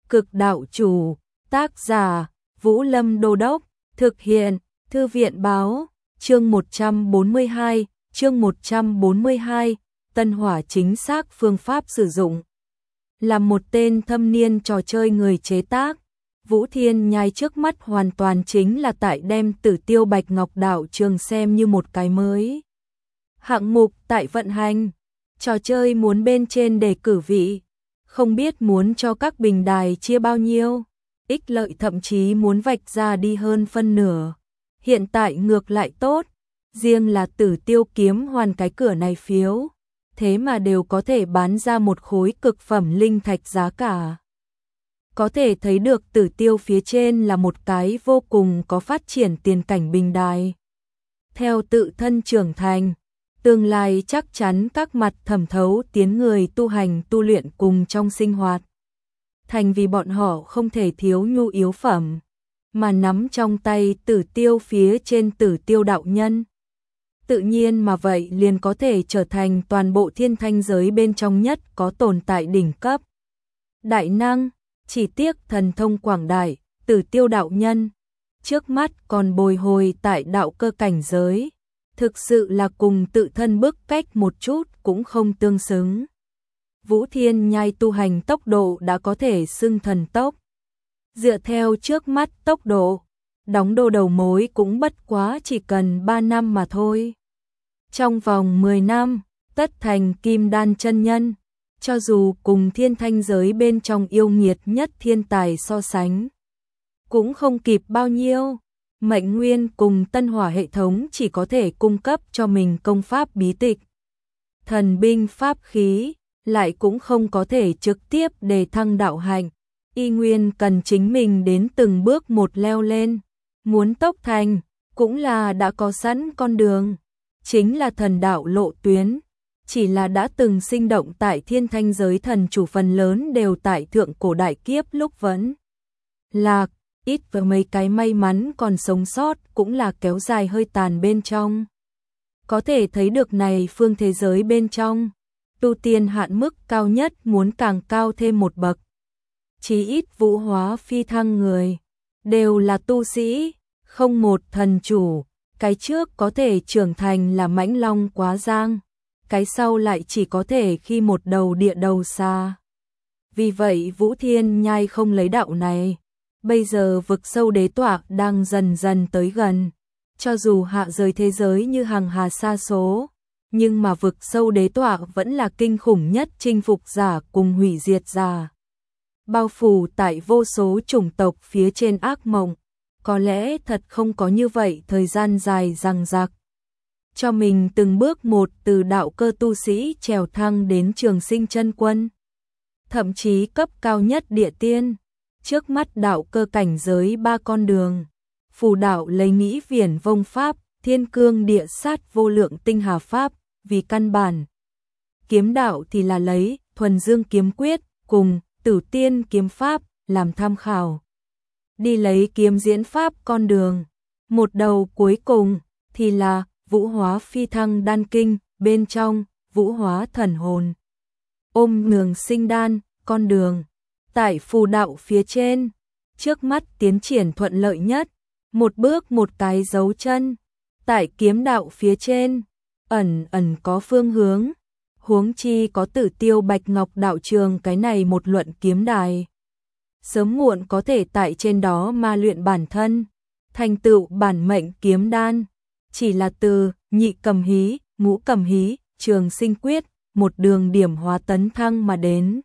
Cực đạo chủ, tác giả, Vũ Lâm Đô Đốc, thực hiện, Thư viện báo, chương 142, Tân Hỏa chính xác phương pháp sử dụng. Là một tên thâm niên trò chơi người chế tác, Vũ Thiên Nhai trước mắt hoàn toàn chính là tại đem Tử Tiêu Bạch Ngọc Đạo Trường xem như một cái mới hạng mục tại vận hành. Trò chơi muốn bên trên đề cử vị, không biết muốn cho các bình đài chia bao nhiêu, ích lợi thậm chí muốn vạch ra đi hơn phân nửa. Hiện tại ngược lại tốt, riêng là Tử Tiêu kiếm hoàn cái cửa này phiếu, thế mà đều có thể bán ra một khối cực phẩm linh thạch giá cả. Có thể thấy được Tử Tiêu phía trên là một cái vô cùng có phát triển tiền cảnh bình đài. Theo tự thân trưởng thành, tương lai chắc chắn các mặt thẩm thấu tiến người tu hành tu luyện cùng trong sinh hoạt. Thành vì bọn họ không thể thiếu nhu yếu phẩm, mà nắm trong tay Tử Tiêu phía trên Tử Tiêu đạo nhân. Tự nhiên mà vậy liền có thể trở thành toàn bộ thiên thanh giới bên trong nhất có tồn tại đỉnh cấp. Đại năng, chỉ tiếc thần thông quảng đại, Tử Tiêu đạo nhân, trước mắt còn bồi hồi tại đạo cơ cảnh giới, thực sự là cùng tự thân bức cách một chút cũng không tương xứng. Vũ Thiên Nhai tu hành tốc độ đã có thể xưng thần tốc. Dựa theo trước mắt tốc độ, đóng đô đầu mối cũng bất quá chỉ cần 3 năm mà thôi. Trong vòng 10 năm, tất thành kim đan chân nhân, cho dù cùng thiên thanh giới bên trong yêu nghiệt nhất thiên tài so sánh, cũng không kịp bao nhiêu. Mệnh nguyên cùng Tân Hỏa hệ thống chỉ có thể cung cấp cho mình công pháp bí tịch, thần binh pháp khí, lại cũng không có thể trực tiếp đề thăng đạo hạnh. Y nguyên cần chính mình đến từng bước một leo lên. Muốn tốc thành, cũng là đã có sẵn con đường, chính là thần đạo lộ tuyến. Chỉ là đã từng sinh động tại thiên thanh giới thần chủ phần lớn đều tại thượng cổ đại kiếp lúc vẫn lạc, ít và mấy cái may mắn còn sống sót cũng là kéo dài hơi tàn bên trong. Có thể thấy được này phương thế giới bên trong, tu tiên hạn mức cao nhất muốn càng cao thêm một bậc. Chí ít vũ hóa phi thăng người, đều là tu sĩ, không một thần chủ. Cái trước có thể trưởng thành là mãnh long quá giang, cái sau lại chỉ có thể khi một đầu địa đầu xa. Vì vậy Vũ Thiên Nhai không lấy đạo này. Bây giờ vực sâu đế tọa đang dần dần tới gần, cho dù hạ rời thế giới như hàng hà sa số, nhưng mà vực sâu đế tọa vẫn là kinh khủng nhất chinh phục giả cùng hủy diệt giả. Bao phủ tại vô số chủng tộc phía trên ác mộng, có lẽ thật không có như vậy thời gian dài dằng dặc. Cho mình từng bước một từ đạo cơ tu sĩ trèo thăng đến trường sinh chân quân, thậm chí cấp cao nhất địa tiên. Trước mắt đạo cơ cảnh giới 3 con đường, phù đạo lấy nghĩ viển vông pháp, thiên cương địa sát vô lượng tinh hà pháp vì căn bản. Kiếm đạo thì là lấy thuần dương kiếm quyết cùng tử tiên kiếm pháp làm tham khảo. Đi lấy kiếm diễn pháp con đường. Một đầu cuối cùng thì là vũ hóa phi thăng đan kinh, bên trong vũ hóa thần hồn. Ôm ngường sinh đan con đường. Tại phù đạo phía trên, trước mắt tiến triển thuận lợi nhất, một bước một cái dấu chân. Tại kiếm đạo phía trên, ẩn có phương hướng, huống chi có Tử Tiêu Bạch Ngọc đạo trường cái này một luận kiếm đài. Sớm muộn có thể tại trên đó ma luyện bản thân, thành tựu bản mệnh kiếm đan. Chỉ là từ nhị cầm hí, ngũ cầm hí, trường sinh quyết, một đường điểm hóa tấn thăng mà đến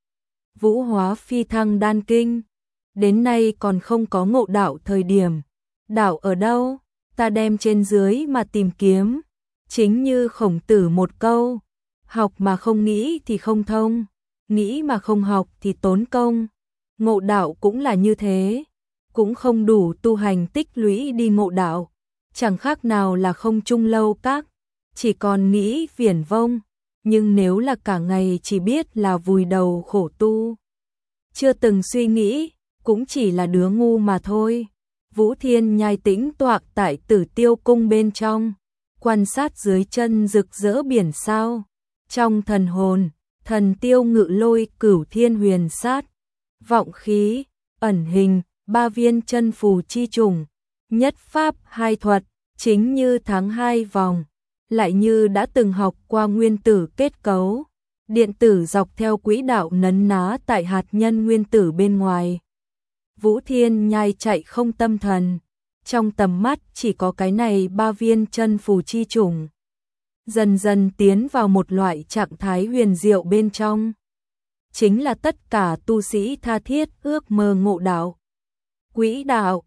vũ hóa phi thăng đan kinh. Đến nay còn không có ngộ đạo thời điểm. Đạo ở đâu? Ta đem trên dưới mà tìm kiếm. Chính như Khổng Tử một câu, học mà không nghĩ thì không thông, nghĩ mà không học thì tốn công. Ngộ đạo cũng là như thế, cũng không đủ tu hành tích lũy đi ngộ đạo, chẳng khác nào là không trung lâu các, chỉ còn nghĩ viển vông. Nhưng nếu là cả ngày chỉ biết là vùi đầu khổ tu, chưa từng suy nghĩ, cũng chỉ là đứa ngu mà thôi. Vũ Thiên Nhai tĩnh tọa tại Tử Tiêu cung bên trong, quan sát dưới chân rực rỡ biển sao. Trong thần hồn, thần tiêu ngự lôi cửu thiên huyền sát, vọng khí, ẩn hình, 3 viên chân phù chi trùng, nhất pháp hai thuật, chính như tháng 2 vòng, lại như đã từng học qua nguyên tử kết cấu. Điện tử dọc theo quỹ đạo nấn ná tại hạt nhân nguyên tử bên ngoài. Vũ Thiên Nhai chạy không tâm thần, trong tầm mắt chỉ có cái này 3 viên chân phù chi trùng. Dần dần tiến vào một loại trạng thái huyền diệu bên trong. Chính là tất cả tu sĩ tha thiết ước mơ ngộ đạo. Quỹ đạo,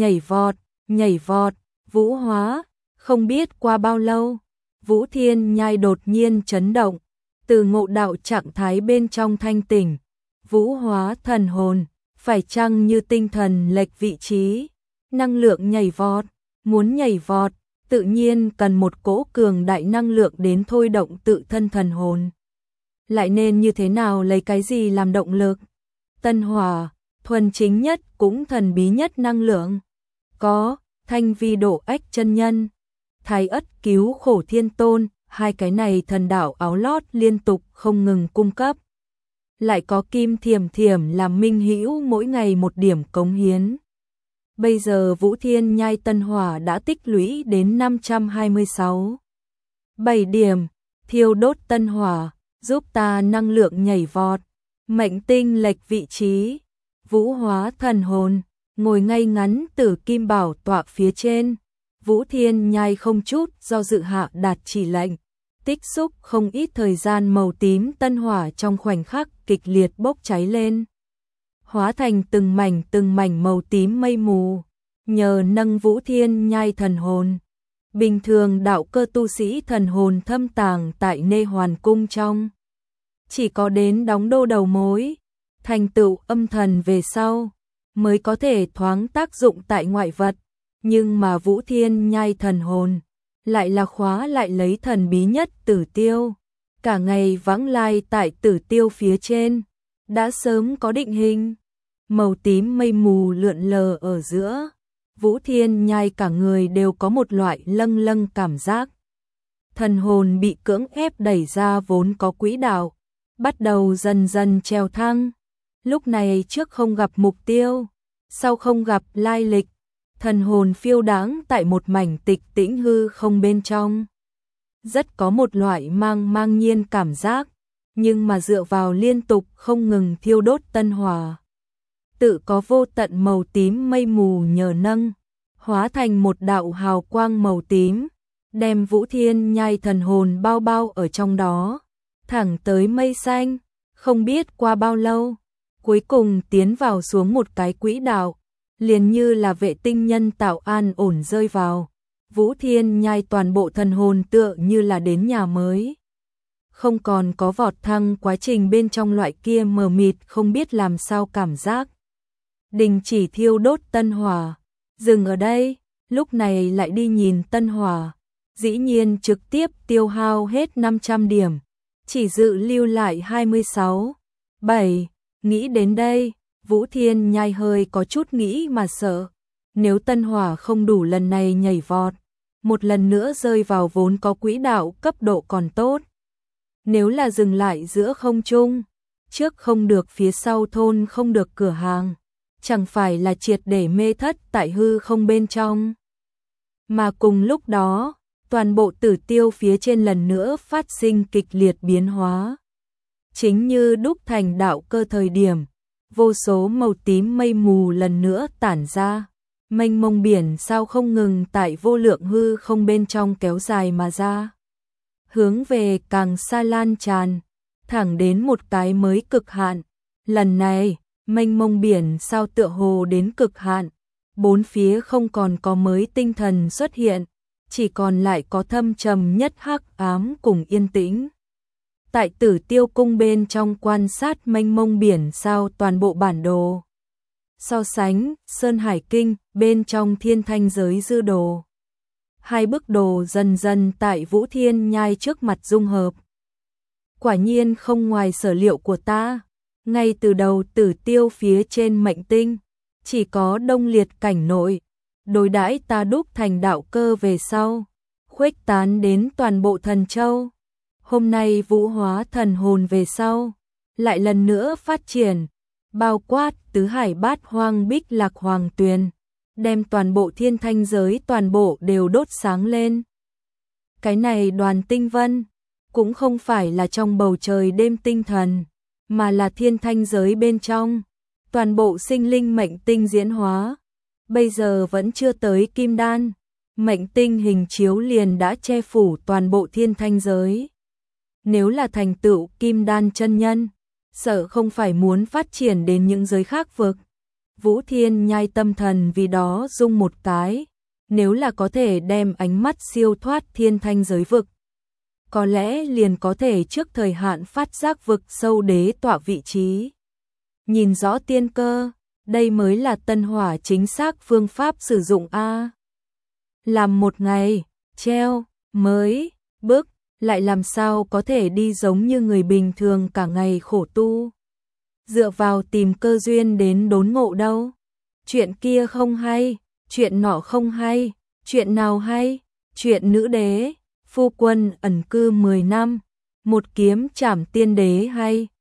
nhảy vọt, vũ hóa, không biết qua bao lâu, Vũ Thiên Nhai đột nhiên chấn động, từ ngộ đạo trạng thái bên trong thanh tỉnh, vũ hóa thần hồn, phải chăng như tinh thần lệch vị trí, năng lượng nhảy vọt, muốn nhảy vọt, tự nhiên cần một cỗ cường đại năng lượng đến thôi động tự thân thần hồn. Lại nên như thế nào, lấy cái gì làm động lực? Tân hỏa, thuần chính nhất cũng thần bí nhất năng lượng. Có, Thanh Vi Độ Ách chân nhân, Thái Ất Cứu Khổ Thiên Tôn, hai cái này thần đạo áo lót liên tục không ngừng cung cấp. Lại có Kim Thiểm Thiểm làm minh hữu mỗi ngày một điểm cống hiến. Bây giờ Vũ Thiên Nhai tân hỏa đã tích lũy đến 526. 7 điểm, thiêu đốt tân hỏa, giúp ta năng lượng nhảy vọt, mệnh tinh lệch vị trí, vũ hóa thần hồn, ngồi ngay ngắn Tử Kim Bảo tọa phía trên. Vũ Thiên Nhai không chút do dự hạ đạt chỉ lệnh, tích xúc không ít thời gian, màu tím tân hỏa trong khoảnh khắc kịch liệt bốc cháy lên, hóa thành từng mảnh màu tím mây mù, nhờ nâng Vũ Thiên Nhai thần hồn. Bình thường đạo cơ tu sĩ thần hồn thâm tàng tại Nê Hoàn Cung trong, chỉ có đến đóng đô đầu mối, thành tựu âm thần về sau, mới có thể thoáng tác dụng tại ngoại vật. Nhưng mà Vũ Thiên Nhai thần hồn lại là khóa lại lấy thần bí nhất Tử Tiêu, cả ngày vãng lai tại Tử Tiêu phía trên, đã sớm có định hình. Màu tím mây mù lượn lờ ở giữa, Vũ Thiên Nhai cả người đều có một loại lâng lâng cảm giác. Thần hồn bị cưỡng ép đẩy ra vốn có quỹ đạo, bắt đầu dần dần trèo thăng. Lúc này trước không gặp mục tiêu, sau không gặp lai lịch, thần hồn phiêu đáng tại một mảnh tịch tĩnh hư không bên trong. Rất có một loại mang nhiên cảm giác, nhưng mà dựa vào liên tục không ngừng thiêu đốt tân hỏa, tự có vô tận màu tím mây mù nhờ nâng, hóa thành một đạo hào quang màu tím, đem Vũ Thiên Nhai thần hồn bao bao ở trong đó, thẳng tới mây xanh, không biết qua bao lâu, cuối cùng tiến vào xuống một cái quỹ đạo, liền như là vệ tinh nhân tạo an ổn rơi vào. Vũ Thiên Nhai toàn bộ thần hồn tựa như là đến nhà mới, không còn có vọt thăng quá trình bên trong loại kia mờ mịt không biết làm sao cảm giác. Đình chỉ thiêu đốt tân hỏa, dừng ở đây, lúc này lại đi nhìn tân hỏa, dĩ nhiên trực tiếp tiêu hao hết 500 điểm, chỉ dự lưu lại 26. 7. Nghĩ đến đây, Vũ Thiên Nhai hơi có chút nghĩ mà sợ. Nếu tân hỏa không đủ lần này nhảy vọt, một lần nữa rơi vào vốn có quỹ đạo cấp độ còn tốt. Nếu là dừng lại giữa không trung, trước không được phía sau thôn không được cửa hàng, chẳng phải là triệt để mê thất tại hư không bên trong. Mà cùng lúc đó, toàn bộ Tử Tiêu phía trên lần nữa phát sinh kịch liệt biến hóa. Chính như đúc thành đạo cơ thời điểm, vô số màu tím mây mù lần nữa tản ra, mênh mông biển sao không ngừng tại vô lượng hư không bên trong kéo dài mà ra, hướng về càng xa lan tràn, thẳng đến một cái mới cực hạn. Lần này, mênh mông biển sao tựa hồ đến cực hạn, bốn phía không còn có mới tinh thần xuất hiện, chỉ còn lại có thâm trầm nhất hắc ám cùng yên tĩnh. Tại Tử Tiêu cung bên trong quan sát mênh mông biển sao toàn bộ bản đồ, so sánh Sơn Hải Kinh bên trong Thiên Thanh Giới Dư Đồ, hai bức đồ dần dần tại Vũ Thiên Nhai trước mặt dung hợp. Quả nhiên không ngoài sở liệu của ta, ngay từ đầu Tử Tiêu phía trên mệnh tinh, chỉ có Đông Liệt cảnh nội, đối đãi ta đúc thành đạo cơ về sau, khuếch tán đến toàn bộ Thần Châu. Hôm nay vũ hóa thần hồn về sau, lại lần nữa phát triển, bao quát tứ hải bát hoang bích lạc hoàng tuyền, đem toàn bộ thiên thanh giới toàn bộ đều đốt sáng lên. Cái này đoàn tinh vân, cũng không phải là trong bầu trời đêm tinh thần, mà là thiên thanh giới bên trong, toàn bộ sinh linh mệnh tinh diễn hóa. Bây giờ vẫn chưa tới kim đan, mệnh tinh hình chiếu liền đã che phủ toàn bộ thiên thanh giới. Nếu là thành tựu kim đan chân nhân, sợ không phải muốn phát triển đến những giới khác vực. Vũ Thiên Nhai tâm thần vì đó rung một cái, nếu là có thể đem ánh mắt siêu thoát thiên thanh giới vực, có lẽ liền có thể trước thời hạn phát giác vực sâu đế tọa vị trí. Nhìn rõ tiên cơ, đây mới là tân hỏa chính xác phương pháp sử dụng a. Làm một ngày, treo, mới, bước, lại làm sao có thể đi giống như người bình thường cả ngày khổ tu. Dựa vào tìm cơ duyên đến đốn ngộ đâu. Chuyện kia không hay, chuyện nọ không hay, chuyện nào hay, chuyện nữ đế, phu quân ẩn cư 10 năm, một kiếm trảm tiên đế hay.